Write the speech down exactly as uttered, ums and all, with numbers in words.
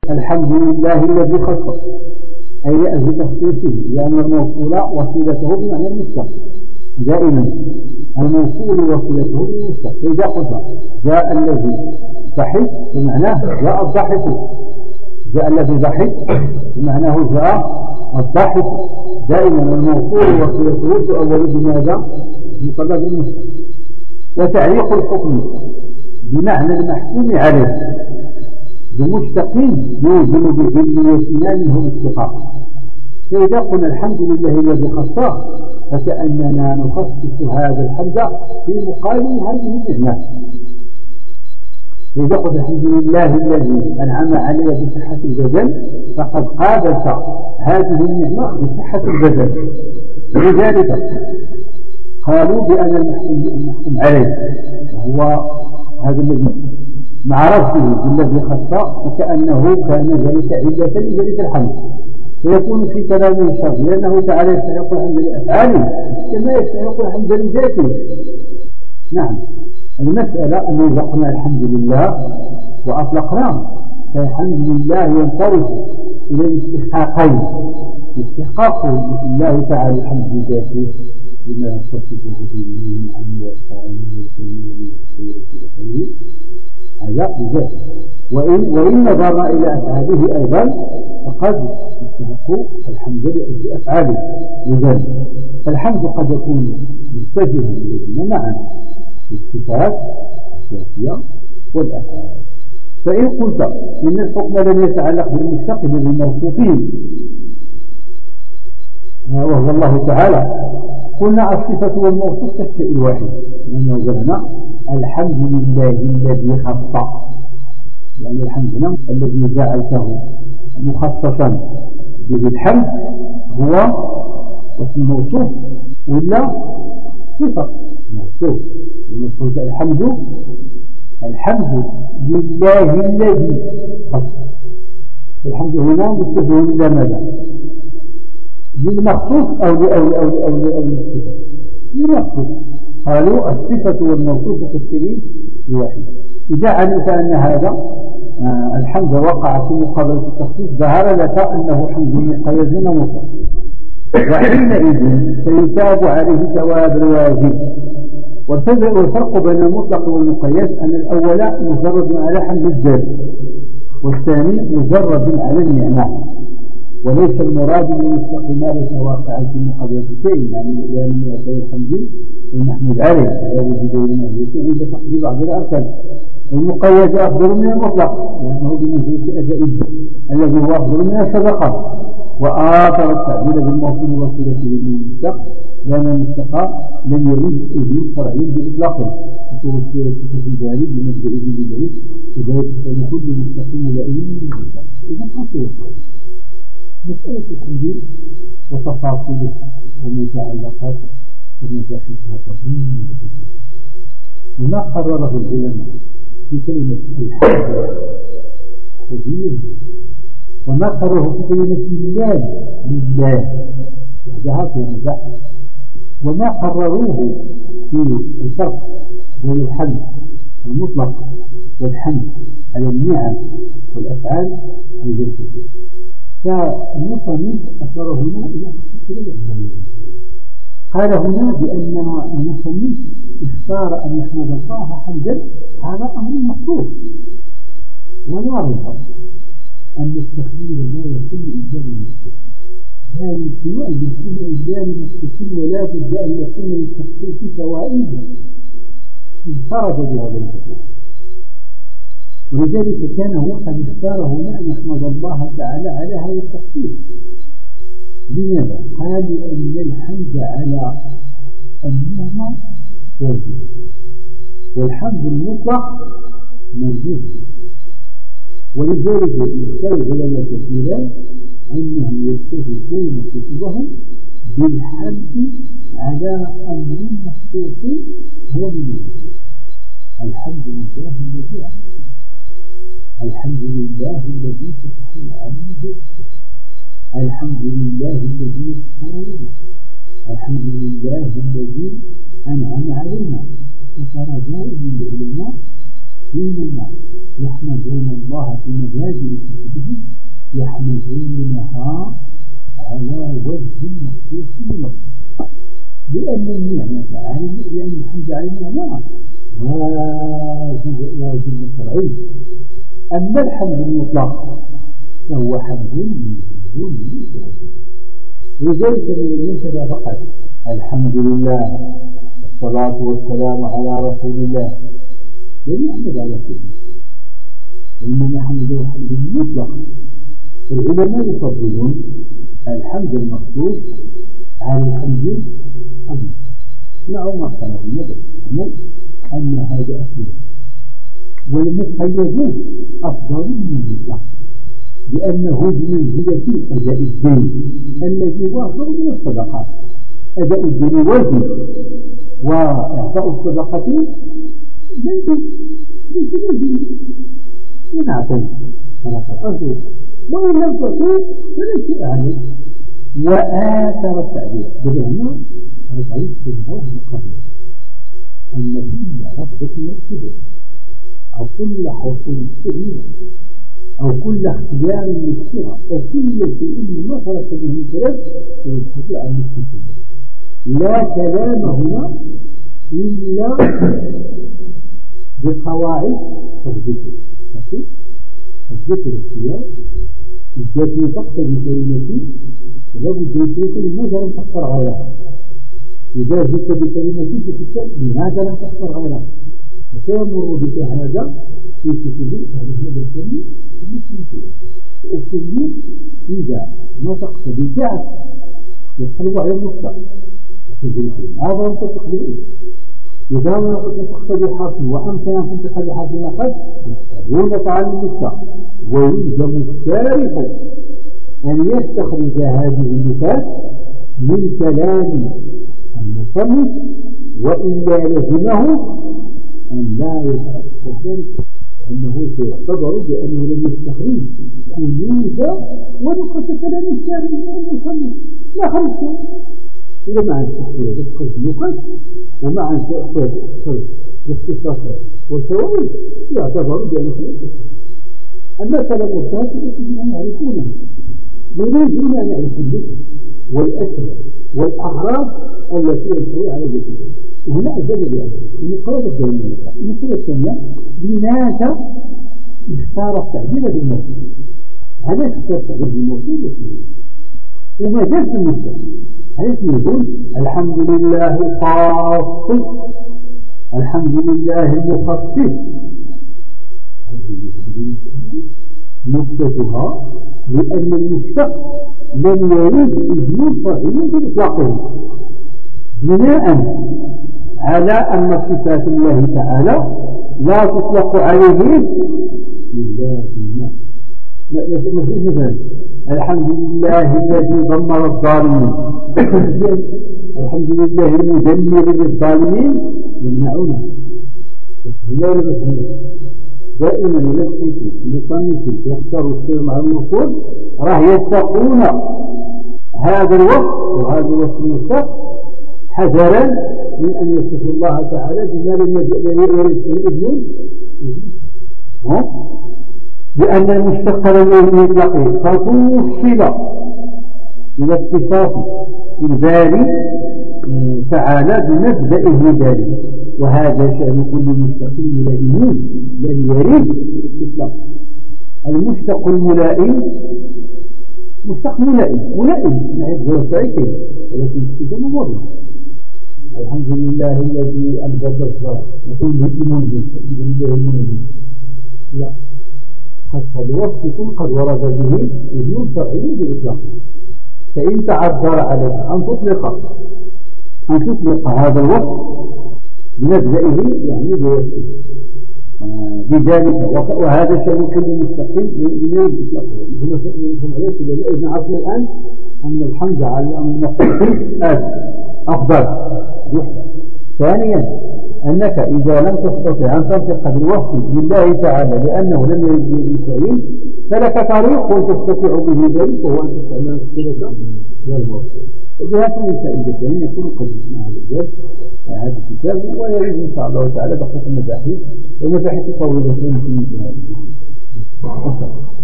الحمد لله الذي خص، أي لأجل تخصيصه، لأن الموصول وصيلته بمعنى المشتق دائما، الموصول وصيلته بالمشتق. فإذا قلت جاء الذي ضحك بمعناه جاء الضحك، جاء الذي ضحك بمعناه جاء الضحك، دائما الموصول وصيلته تؤول بماذا؟ مقرر بالمشتق. وتعليق الحكم بمعنى المحكوم عليه بمشتق يوجب بعليتنا منه الاشتقاق. فإذا قلنا الحمد لله الذي خصه فكأننا نخصص هذا الحمد في مقابل هذه النعمة. فإذا قلت الحمد لله الذي أنعم علي بصحة البدن فقد قابلت هذه النعمة بصحة البدن. لذلك قالوا بأن المحكوم المحكوم عليه وهو هذا الذي مع رفضه بالذي خصه فكأنه كان ذلك علة لذلك الحمد، فيكون في كلامه شر، لأنه تعالى يستحق الحمد لأفعاله كما يستحق الحمد لذاته. نعم، المسألة أن إذا قلنا الحمد لله وأطلقناه فالحمد لله ينصرف إلى الاستحقاقين: استحقاق الله تعالى الحمد لذاته بما يتصفه به النعم والكرم والجميل والخير والخير هذا بذاته، وإن, وإن نظرنا إلى أفعاله أيضا فقد يستحق الحمد لأجل أفعاله. لذلك فالحمد قد يكون متجها إليهما معا الصفات الذاتية والأفعال. فإن قلت إن الحكم لم يتعلق بالمشتق بل بالموصوفين وهو الله تعالى، قلنا الصفة والموصوف كالشيء الواحد، لأنه قلنا الحمد لله الذي خص، يعني الحمد لله الذي جعلته مخصصا به الحمد هو اسم موصوف ولا صفة موصوف. لما قلت الحمد الحمد لله الذي خص، الحمد هنا مستدعي إلى ماذا؟ للمخصوص أو لأول أو لأول أو للصفة؟ للمخصوص. قالوا الصفة والموصوف كالشيء الواحد. إذا علمت أن هذا آه الحمد وقع في مقابلة التخصيص ظهر لك أنه حمد مقيد مطلق، وحينئذ سيثاب عليه ثواب الواجب. والفرق بين المطلق والمقيد أن الأول مجرد على حمد الذات والثاني مجرد على النعمة، وليس المراد بالمشتق ما ليس واقعا في مقابلة شيء، يعني لأن الحمد المحمود عليه هذا بدون تقدير بعض الأركان. والمقيد أفضل من المطلق لأنه بمنزلة أداء الذي هو أفضل من الصدقة. وآثر التعبير بالموصول وصلته بالمشتق لأن المشتق لم يريد أجل شرعي بإطلاقه، وصول السيرة في ذلك بمبدأ ذلك وذلك فنخذ المستقيم لأيه من المشتق. إذا حصل القول مسألة الحمد وتفاصيله ومتعلقاته ومزاحمها طويلة، وما قرره العلماء في كلمة الحمد كبير، وما قرره في كلمة الله لله وحدها في مزاحم، وما قرروه في الفرق بين الحمد المطلق والحمد على النعم والأفعال غير كثير. فالمصنف أشار هنا إلى تفصيل الأفعال. قال هنا بأن المصنف اختار أن يحمد الله حمدا على أمر مقصود، ولا ريب أن التخيير لا يكون إلا للمستقيم، لا يمكن أن يكون إلا للمستقيم، ولا بد أن يكون للتخصيص فوائد انفرد بهذا التخيير. ولذلك كان هو قد اختار هنا أن يحمد الله تعالى على هذا التخصيص. لماذا؟ قال أن الحمد على النعمة واجب، والحمد المطلق موجود. ولذلك يختار العلماء كثيرا أنهم يتفقون كتبهم بالحمد على أمر مخصوص هو من نفسه. الحمد لله الذي عمله، الحمد لله الذي فتح عمله، الحمد لله الذي يسر لنا، الحمد لله الذي أنعم علينا. فترى دائما العلماء حينما يحمدون الله في مجازر كتبه لأن النعمة على لأن الحمد على النعمة واجب واجب شرعي. أما الحمد المطلق فهو حمد موجود ولذلك من ينتهى فقط الحمد لله والصلاة والسلام على رسول الله لم يحمد على سيدنا، وإنما حمده حمد مطلق. العلماء يفضلون الحمد المخصوص على الحمد المطلق. مع ما قاله النبي أن هذا أكيد، والمقيدون أفضل من المطلق لأنه بمنزلة أداء الدين الذي واصل من الصدقات. أداء الدين واجب، وإعطاء الصدقة منزل منزل من أعطيت فلك الأرض وإن لم تصل فلا شيء عليه. وآثر التعبير بدأنا على طريق النوع القبيل أن كل رفضة يكتبه أو كل حوصل سبيلا أو كل اختيار مشكرة أو كل شيء مما خلق به الكلام يبحث عن المشكلة. لا كلام هنا إلا بقواعد تضبطه تضبط الاختيار التي تقتضي كلمتي ولا بد يشوف لماذا لم تختار غيرها. إذا جئت بكلمتي فتسأل لماذا لم تختار غيرها، وسيمر بك هذا في كتب أهل هذا الكلام الأصوليين. إذا ما تقتضي الفعل يقلب على النقطة هذا أنت تقلب. إذا ما تقتضي حرف وأمكن أن تنتقل بحرف نقد يسألونك عن النقطة، ويلزم الشارح أن يستخرج هذه النقاط من كلام المصنف، وإلا لزمه أن لا يتأكد أنه سيعتبر بأنه لم يستخرج كنوز ونقص كلام الشارح من المصنف لا خرج شيء. إذا ما عندك تأخذ النقص وما عندك تأخذ الاختصاص والفوائد يعتبر بأنه سيعتبر. أما كلام الفاتح يجب أن يعرفونه، يريدون أن يعرفوا اللغة والأسماء والأغراض التي ينطوي على ذلك. وهنا أجل بأنه المقرب الدولية المقرب الثانية لماذا اختار التعبير بالموصول؟ هذا اختار التعبير بالموصول وما زال في المستوى. هذا يقول الحمد لله الخاص الحمد لله المخصص. نقطتها لأن المشتق لم يريد إذن صحيح بإطلاقه بناء على أن صفات الله تعالى لا تطلق عليه إلا بالله. مثلا الحمد لله الذي دمر الظالمين الحمد لله المدمر للظالمين يمنعونه. دائما إذا لقيت مصنف يختار السلم مع النقود راه يتقون هذا الوصف وهذا الوصف المشتق حذرا من أن يصف الله تعالى بما لم يرد الإذن، لأن المشتق لم يرد يطلقه فتوصل إلى اتصاف الباري تعالى بمبدأه ذلك. وهذا شأن كل مشتق ملائمين لم يرد إطلاق. المشتق الملائم مشتق ملائم ملائم نعيد ذلك ولكن كده ممر. الحمد لله الذي ألبس الصلاة نقول به المنزل الحمد لله المنزل لا قد وصف قد ورد به إذن شرعي بالإطلاق. فإن تعذر عليك أن تطلق أن تطلق هذا الوصف بمبدئه يعني بذلك. وهذا شأن كل مستقيم من الإطلاق. هم عليك إذن عرفنا الآن أن الحمد على الأمر المقصود أفضل يحسن. ثانيا أنك إذا لم تستطع أن تنطق بالوصف لله تعالى لأنه لم يرد به الفعيل فلك طريق تستطيع به ذلك وهو أن تستعمل الصلة والموصول. وبهذه الفائدتين يكون قد جئنا هذا الجزء هذا الكتاب، ويريد إن شاء الله تعالى بقية المباحث ومباحث طويلة في مثل هذه.